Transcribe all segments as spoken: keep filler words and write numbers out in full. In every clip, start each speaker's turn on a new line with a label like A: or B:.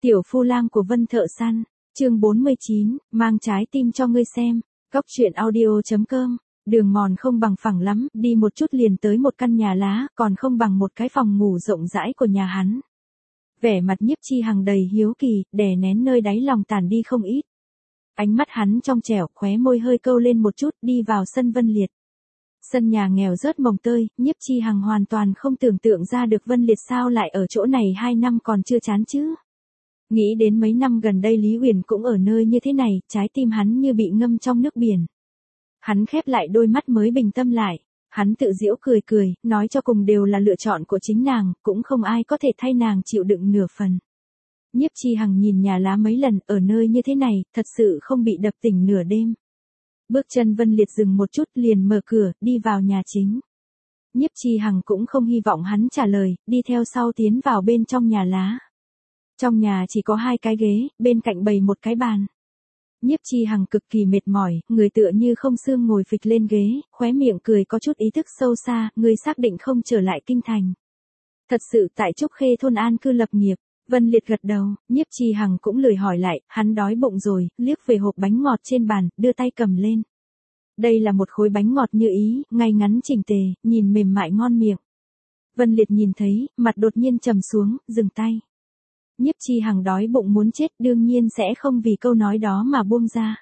A: Tiểu phu lang của Vân Thợ Săn, chương bốn mươi chín, mang trái tim cho ngươi xem, góc truyện audio.com, đường mòn không bằng phẳng lắm, đi một chút liền tới một căn nhà lá, còn không bằng một cái phòng ngủ rộng rãi của nhà hắn. Vẻ mặt Nhiếp Chi Hằng đầy hiếu kỳ, đè nén nơi đáy lòng tản đi không ít. Ánh mắt hắn trong trẻo, khóe môi hơi câu lên một chút, đi vào sân Vân Liệt. Sân nhà nghèo rớt mồng tơi, Nhiếp Chi Hằng hoàn toàn không tưởng tượng ra được Vân Liệt sao lại ở chỗ này hai năm còn chưa chán chứ. Nghĩ đến mấy năm gần đây Lý Uyển cũng ở nơi như thế này, trái tim hắn như bị ngâm trong nước biển. Hắn khép lại đôi mắt mới bình tâm lại, hắn tự giễu cười cười, nói cho cùng đều là lựa chọn của chính nàng, cũng không ai có thể thay nàng chịu đựng nửa phần. Nhiếp Chi Hằng nhìn nhà lá mấy lần, ở nơi như thế này, thật sự không bị đập tỉnh nửa đêm. Bước chân Vân Liệt dừng một chút liền mở cửa, đi vào nhà chính. Nhiếp Chi Hằng cũng không hy vọng hắn trả lời, đi theo sau tiến vào bên trong nhà lá. Trong nhà chỉ có hai cái ghế, bên cạnh bày một cái bàn. Nhiếp Chi Hằng cực kỳ mệt mỏi, người tựa như không xương ngồi phịch lên ghế, khóe miệng cười có chút ý thức sâu xa, người xác định không trở lại kinh thành. Thật sự tại Trúc Khê thôn an cư lập nghiệp. Vân Liệt gật đầu, Nhiếp Chi Hằng cũng lười hỏi lại, hắn đói bụng rồi, liếc về hộp bánh ngọt trên bàn, đưa tay cầm lên. Đây là một khối bánh ngọt như ý, ngay ngắn chỉnh tề, nhìn mềm mại ngon miệng. Vân Liệt nhìn thấy, mặt đột nhiên trầm xuống, dừng tay. Nhiếp Chi Hằng đói bụng muốn chết, đương nhiên sẽ không vì câu nói đó mà buông ra.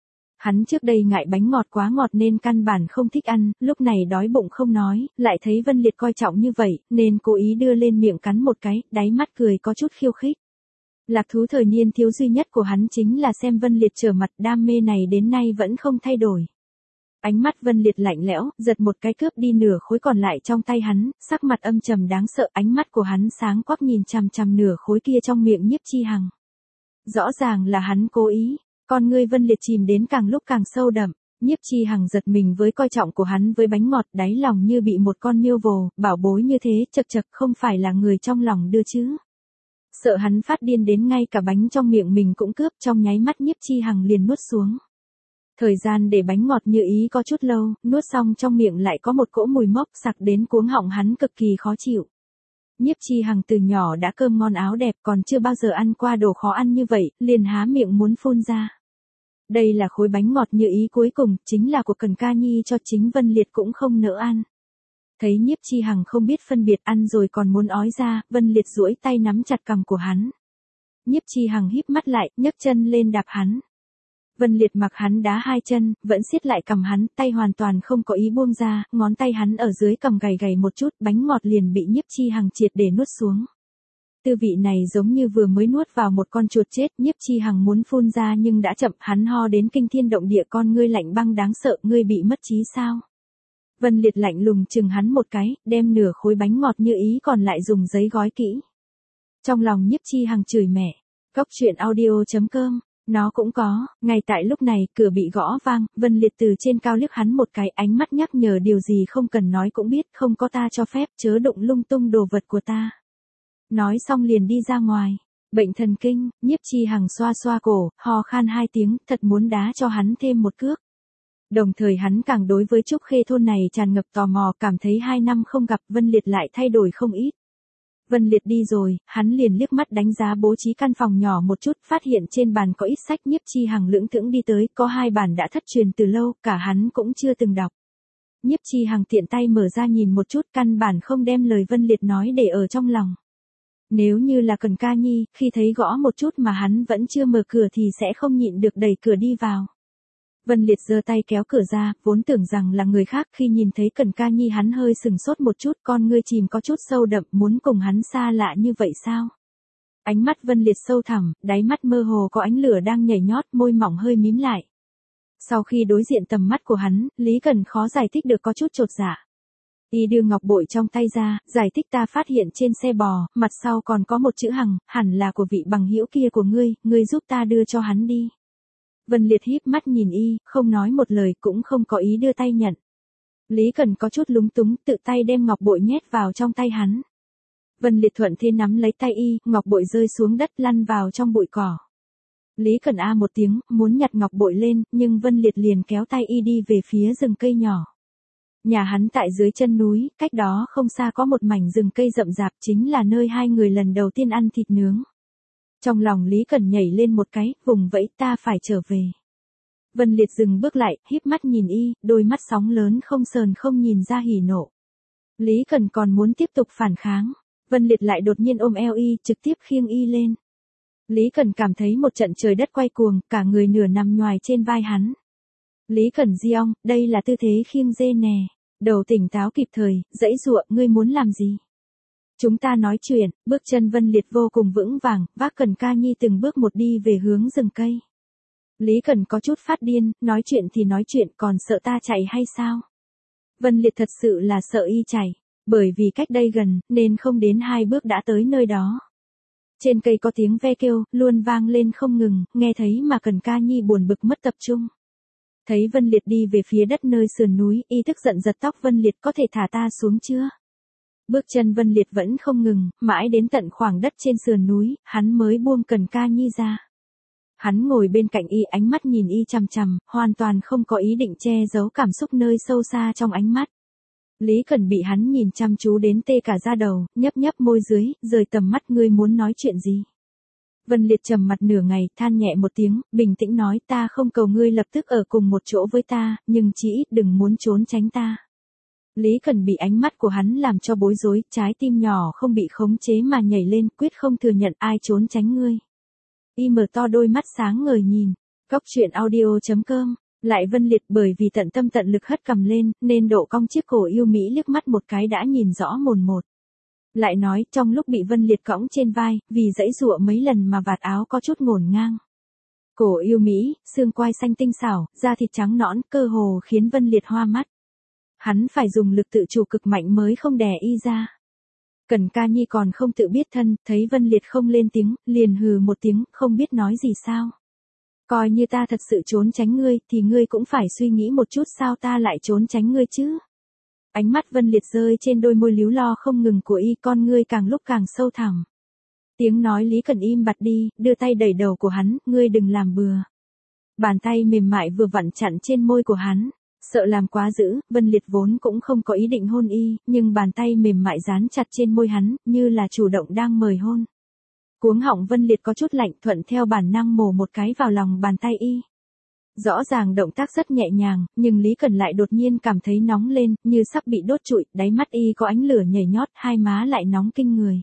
A: Hắn trước đây ngại bánh ngọt quá ngọt nên căn bản không thích ăn, lúc này đói bụng không nói, lại thấy Vân Liệt coi trọng như vậy, nên cố ý đưa lên miệng cắn một cái, đáy mắt cười có chút khiêu khích. Lạc thú thời niên thiếu duy nhất của hắn chính là xem Vân Liệt trở mặt, đam mê này đến nay vẫn không thay đổi. Ánh mắt Vân Liệt lạnh lẽo, giật một cái cướp đi nửa khối còn lại trong tay hắn, sắc mặt âm trầm đáng sợ, ánh mắt của hắn sáng quắc nhìn chằm chằm nửa khối kia trong miệng Nhiếp Chi Hằng. Rõ ràng là hắn cố ý. Con ngươi Vân Liệt chìm đến càng lúc càng sâu đậm, Nhiếp Chi Hằng giật mình với coi trọng của hắn với bánh ngọt, đáy lòng như bị một con miêu vồ, bảo bối như thế, chật chật không phải là người trong lòng đưa chứ. Sợ hắn phát điên đến ngay cả bánh trong miệng mình cũng cướp, trong nháy mắt Nhiếp Chi Hằng liền nuốt xuống. Thời gian để bánh ngọt như ý có chút lâu, nuốt xong trong miệng lại có một cỗ mùi mốc sặc đến cuống họng hắn cực kỳ khó chịu. Nhiếp Chi Hằng từ nhỏ đã cơm ngon áo đẹp còn chưa bao giờ ăn qua đồ khó ăn như vậy, liền há miệng muốn phun ra. Đây là khối bánh ngọt như ý cuối cùng, chính là của Cần Ca Nhi cho chính Vân Liệt cũng không nỡ ăn. Thấy Nhiếp Chi Hằng không biết phân biệt ăn rồi còn muốn ói ra, Vân Liệt duỗi tay nắm chặt cằm của hắn. Nhiếp Chi Hằng híp mắt lại, nhấc chân lên đạp hắn. Vân Liệt mặc hắn đá hai chân, vẫn siết lại cằm hắn, tay hoàn toàn không có ý buông ra, ngón tay hắn ở dưới cằm gầy gầy một chút, bánh ngọt liền bị Nhiếp Chi Hằng triệt để nuốt xuống. Tư vị này giống như vừa mới nuốt vào một con chuột chết, Nhiếp Chi Hằng muốn phun ra nhưng đã chậm, hắn ho đến kinh thiên động địa, con ngươi lạnh băng đáng sợ, ngươi bị mất trí sao? Vân Liệt lạnh lùng chừng hắn một cái, đem nửa khối bánh ngọt như ý còn lại dùng giấy gói kỹ. Trong lòng Nhiếp Chi Hằng chửi mẹ, góc truyện audio.com. Nó cũng có, ngay tại lúc này, cửa bị gõ vang, Vân Liệt từ trên cao liếc hắn một cái, ánh mắt nhắc nhở điều gì không cần nói cũng biết, không có ta cho phép, chớ đụng lung tung đồ vật của ta. Nói xong liền đi ra ngoài. Bệnh thần kinh, Nhiếp Chi Hằng xoa xoa cổ, ho khan hai tiếng, thật muốn đá cho hắn thêm một cước. Đồng thời hắn càng đối với Trúc Khê thôn này tràn ngập tò mò, cảm thấy hai năm không gặp Vân Liệt lại thay đổi không ít. Vân Liệt đi rồi, hắn liền liếc mắt đánh giá bố trí căn phòng nhỏ một chút, phát hiện trên bàn có ít sách. Nhiếp Chi Hằng lững thững đi tới, có hai bản đã thất truyền từ lâu, cả hắn cũng chưa từng đọc. Nhiếp Chi Hằng tiện tay mở ra nhìn một chút, căn bản không đem lời Vân Liệt nói để ở trong lòng. Nếu như là Cần Ca Nhi, khi thấy gõ một chút mà hắn vẫn chưa mở cửa thì sẽ không nhịn được đẩy cửa đi vào. Vân Liệt giơ tay kéo cửa ra, vốn tưởng rằng là người khác, khi nhìn thấy Cần Ca Nhi hắn hơi sừng sốt một chút, con ngươi chìm có chút sâu đậm, muốn cùng hắn xa lạ như vậy sao? Ánh mắt Vân Liệt sâu thẳm, đáy mắt mơ hồ có ánh lửa đang nhảy nhót, môi mỏng hơi mím lại. Sau khi đối diện tầm mắt của hắn, Lý Cần khó giải thích được có chút chột dạ. Y đưa ngọc bội trong tay ra, giải thích ta phát hiện trên xe bò, mặt sau còn có một chữ Hằng, hẳn là của vị bằng hữu kia của ngươi, ngươi giúp ta đưa cho hắn đi. Vân Liệt híp mắt nhìn y, không nói một lời cũng không có ý đưa tay nhận. Lý Cần có chút lúng túng, tự tay đem ngọc bội nhét vào trong tay hắn. Vân Liệt thuận thế nắm lấy tay y, ngọc bội rơi xuống đất lăn vào trong bụi cỏ. Lý Cần a một tiếng, muốn nhặt ngọc bội lên, nhưng Vân Liệt liền kéo tay y đi về phía rừng cây nhỏ. Nhà hắn tại dưới chân núi, cách đó không xa có một mảnh rừng cây rậm rạp, chính là nơi hai người lần đầu tiên ăn thịt nướng. Trong lòng Lý Cần nhảy lên một cái, vùng vẫy ta phải trở về. Vân Liệt dừng bước lại, híp mắt nhìn y, đôi mắt sóng lớn không sờn không nhìn ra hỉ nộ. Lý Cần còn muốn tiếp tục phản kháng. Vân Liệt lại đột nhiên ôm eo y, trực tiếp khiêng y lên. Lý Cần cảm thấy một trận trời đất quay cuồng, cả người nửa nằm nhoài trên vai hắn. Lý Cần di ong, đây là tư thế khiêng dê nè. Đầu tỉnh táo kịp thời, dãy dụa, ngươi muốn làm gì? Chúng ta nói chuyện, bước chân Vân Liệt vô cùng vững vàng, vác Cần Ca Nhi từng bước một đi về hướng rừng cây. Lý Cần có chút phát điên, nói chuyện thì nói chuyện, còn sợ ta chạy hay sao? Vân Liệt thật sự là sợ y chạy, bởi vì cách đây gần, nên không đến hai bước đã tới nơi đó. Trên cây có tiếng ve kêu, luôn vang lên không ngừng, nghe thấy mà Cần Ca Nhi buồn bực mất tập trung. Thấy Vân Liệt đi về phía đất nơi sườn núi, y tức giận giật tóc Vân Liệt, có thể thả ta xuống chưa? Bước chân Vân Liệt vẫn không ngừng, mãi đến tận khoảng đất trên sườn núi, hắn mới buông Cần Ca Nhi ra. Hắn ngồi bên cạnh y, ánh mắt nhìn y chằm chằm, hoàn toàn không có ý định che giấu cảm xúc nơi sâu xa trong ánh mắt. Lý Cần bị hắn nhìn chăm chú đến tê cả da đầu, nhấp nhấp môi dưới, rời tầm mắt, ngươi muốn nói chuyện gì? Vân Liệt trầm mặt nửa ngày, than nhẹ một tiếng, bình tĩnh nói, ta không cầu ngươi lập tức ở cùng một chỗ với ta, nhưng chỉ ít đừng muốn trốn tránh ta. Lý Cần bị ánh mắt của hắn làm cho bối rối, trái tim nhỏ không bị khống chế mà nhảy lên, quyết không thừa nhận ai trốn tránh ngươi. Y mở to đôi mắt sáng ngời nhìn, Cóc Truyện Audio chấm com, lại Vân Liệt bởi vì tận tâm tận lực hất cằm lên, nên độ cong chiếc cổ yêu mỹ liếc mắt một cái đã nhìn rõ mồn một. Lại nói, trong lúc bị Vân Liệt cõng trên vai, vì dãy dụa mấy lần mà vạt áo có chút ngổn ngang. Cổ yêu mỹ, xương quai xanh tinh xảo, da thịt trắng nõn, cơ hồ khiến Vân Liệt hoa mắt. Hắn phải dùng lực tự chủ cực mạnh mới không đè y ra. Cần Ca Nhi còn không tự biết thân, thấy Vân Liệt không lên tiếng, liền hừ một tiếng, không biết nói gì sao. Coi như ta thật sự trốn tránh ngươi, thì ngươi cũng phải suy nghĩ một chút sao ta lại trốn tránh ngươi chứ. Ánh mắt Vân Liệt rơi trên đôi môi líu lo không ngừng của y, con ngươi càng lúc càng sâu thẳm. Tiếng nói Lý Cần im bặt đi, đưa tay đẩy đầu của hắn, ngươi đừng làm bừa. Bàn tay mềm mại vừa vặn chặn trên môi của hắn. Sợ làm quá dữ, Vân Liệt vốn cũng không có ý định hôn y, nhưng bàn tay mềm mại dán chặt trên môi hắn, như là chủ động đang mời hôn. Cuống họng Vân Liệt có chút lạnh, thuận theo bản năng mổ một cái vào lòng bàn tay y. Rõ ràng động tác rất nhẹ nhàng, nhưng Lý Cần lại đột nhiên cảm thấy nóng lên, như sắp bị đốt trụi, đáy mắt y có ánh lửa nhảy nhót, hai má lại nóng kinh người.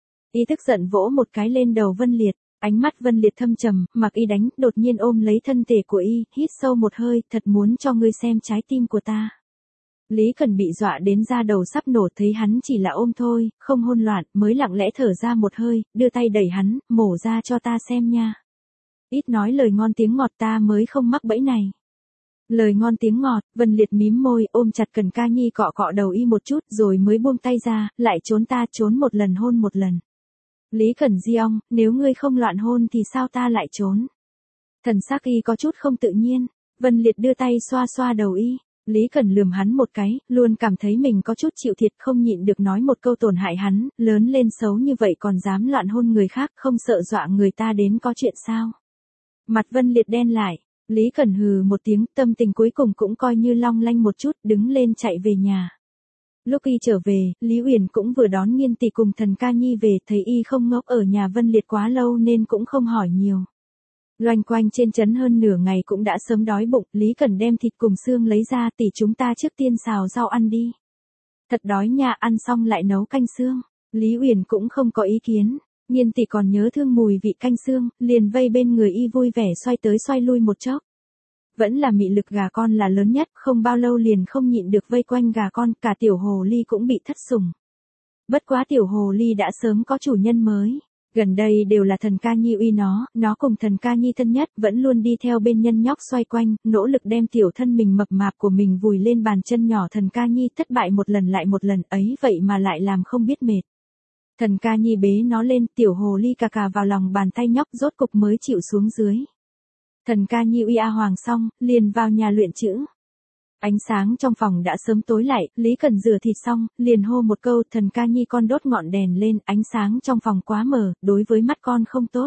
A: Y tức giận vỗ một cái lên đầu Vân Liệt. Ánh mắt Vân Liệt thâm trầm, mặc y đánh, đột nhiên ôm lấy thân thể của y, hít sâu một hơi, thật muốn cho ngươi xem trái tim của ta. Lý Cần bị dọa đến da đầu sắp nổ, thấy hắn chỉ là ôm thôi, không hôn loạn, mới lặng lẽ thở ra một hơi, đưa tay đẩy hắn, mổ ra cho ta xem nha. Ít nói lời ngon tiếng ngọt, ta mới không mắc bẫy này. Lời ngon tiếng ngọt, Vân Liệt mím môi, ôm chặt Cần Ca Nhi cọ cọ đầu y một chút, rồi mới buông tay ra, lại trốn ta, trốn một lần hôn một lần. Lý Cần di ong, nếu ngươi không loạn hôn thì sao ta lại trốn? Thần sắc y có chút không tự nhiên, Vân Liệt đưa tay xoa xoa đầu y, Lý Cần lườm hắn một cái, luôn cảm thấy mình có chút chịu thiệt, không nhịn được nói một câu tổn hại hắn, lớn lên xấu như vậy còn dám loạn hôn người khác, không sợ dọa người ta đến có chuyện sao? Mặt Vân Liệt đen lại, Lý Cần hừ một tiếng, tâm tình cuối cùng cũng coi như long lanh một chút, đứng lên chạy về nhà. Lúc y trở về, Lý Uyển cũng vừa đón Nghiên tỷ cùng Thần Ca Nhi về, thấy y không ngốc ở nhà Vân Liệt quá lâu nên cũng không hỏi nhiều. Loanh quanh trên trấn hơn nửa ngày cũng đã sớm đói bụng, Lý Cần đem thịt cùng xương lấy ra, tỷ chúng ta trước tiên xào rau ăn đi. Thật đói nha, ăn xong lại nấu canh xương. Lý Uyển cũng không có ý kiến, Nghiên tỷ còn nhớ thương mùi vị canh xương, liền vây bên người y vui vẻ xoay tới xoay lui một chốc. Vẫn là mị lực gà con là lớn nhất, không bao lâu liền không nhịn được vây quanh gà con, cả tiểu hồ ly cũng bị thất sủng. Bất quá tiểu hồ ly đã sớm có chủ nhân mới. Gần đây đều là Thần Ca Nhi uy nó, nó cùng Thần Ca Nhi thân nhất, vẫn luôn đi theo bên nhân nhóc xoay quanh, nỗ lực đem tiểu thân mình mập mạp của mình vùi lên bàn chân nhỏ Thần Ca Nhi, thất bại một lần lại một lần ấy, vậy mà lại làm không biết mệt. Thần Ca Nhi bế nó lên, tiểu hồ ly cà cà vào lòng bàn tay nhóc, rốt cục mới chịu xuống dưới. Thần Ca Nhi uy a hoàng xong, liền vào nhà luyện chữ. Ánh sáng trong phòng đã sớm tối lại, Lý Cần rửa thịt xong, liền hô một câu, Thần Ca Nhi con đốt ngọn đèn lên, ánh sáng trong phòng quá mờ, đối với mắt con không tốt.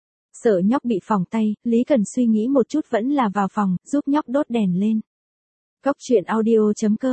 A: Sợ nhóc bị phỏng tay, Lý Cần suy nghĩ một chút vẫn là vào phòng, giúp nhóc đốt đèn lên. Cóc Truyện Audio chấm com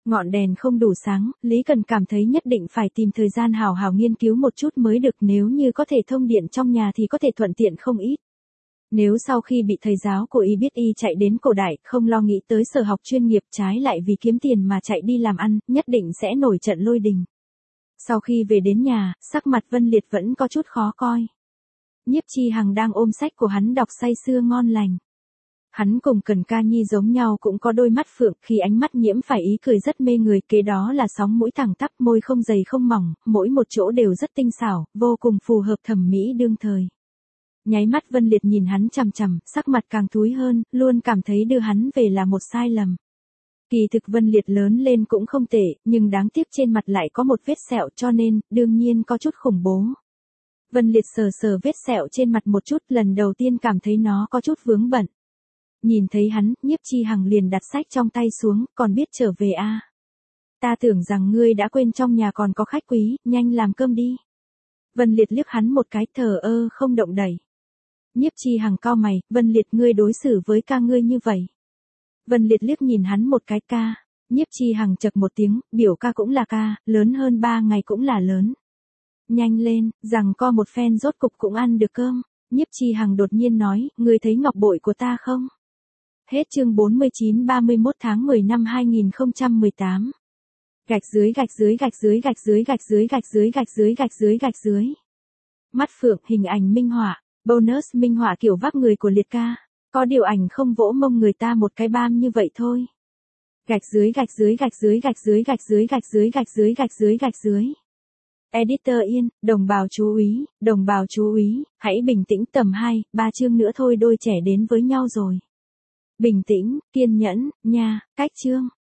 A: Ngọn đèn không đủ sáng, Lý Cần cảm thấy nhất định phải tìm thời gian hào hào nghiên cứu một chút mới được, nếu như có thể thông điện trong nhà thì có thể thuận tiện không ít. Nếu sau khi bị thầy giáo của y biết y chạy đến cổ đại, không lo nghĩ tới sở học chuyên nghiệp, trái lại vì kiếm tiền mà chạy đi làm ăn, nhất định sẽ nổi trận lôi đình. Sau khi về đến nhà, sắc mặt Vân Liệt vẫn có chút khó coi. Nhiếp Chi Hằng đang ôm sách của hắn đọc say sưa ngon lành. Hắn cùng Cần Ca Nhi giống nhau cũng có đôi mắt phượng, khi ánh mắt nhiễm phải ý cười rất mê người, kế đó là sóng mũi thẳng tắp, môi không dày không mỏng, mỗi một chỗ đều rất tinh xảo, vô cùng phù hợp thẩm mỹ đương thời. Nháy mắt Vân Liệt nhìn hắn chằm chằm, sắc mặt càng thúi hơn, luôn cảm thấy đưa hắn về là một sai lầm. Kỳ thực Vân Liệt lớn lên cũng không tệ, nhưng đáng tiếc trên mặt lại có một vết sẹo, cho nên, đương nhiên có chút khủng bố. Vân Liệt sờ sờ vết sẹo trên mặt một chút, lần đầu tiên cảm thấy nó có chút vướng bận. Nhìn thấy hắn, Nhiếp Chi Hằng liền đặt sách trong tay xuống, còn biết trở về à? Ta tưởng rằng ngươi đã quên trong nhà còn có khách quý, nhanh làm cơm đi. Vân Liệt liếc hắn một cái, thờ ơ không động đẩy. Nhiếp Chi Hằng cau mày, Vân Liệt ngươi đối xử với ca ngươi như vậy. Vân Liệt liếc nhìn hắn một cái, ca. Nhiếp Chi Hằng chậc một tiếng, biểu ca cũng là ca, lớn hơn ba ngày cũng là lớn. Nhanh lên, rằng co một phen rốt cục cũng ăn được cơm. Nhiếp Chi Hằng đột nhiên nói, ngươi thấy ngọc bội của ta không? Hết chương bốn mươi chín, ba mươi mốt tháng mười năm hai nghìn không trăm mười tám. Gạch dưới gạch dưới gạch dưới gạch dưới gạch dưới gạch dưới gạch dưới gạch dưới gạch dưới. Mắt phượng, hình ảnh minh họa, bonus minh họa kiểu vác người của Liệt ca. Có điều ảnh không vỗ mông người ta một cái bam như vậy thôi. Gạch dưới gạch dưới gạch dưới gạch dưới gạch dưới gạch dưới gạch dưới gạch dưới gạch dưới. Editor Yên, đồng bào chú ý, đồng bào chú ý, hãy bình tĩnh, tầm hai, ba chương nữa thôi đôi trẻ đến với nhau rồi. Bình tĩnh, kiên nhẫn, nha, cách chương.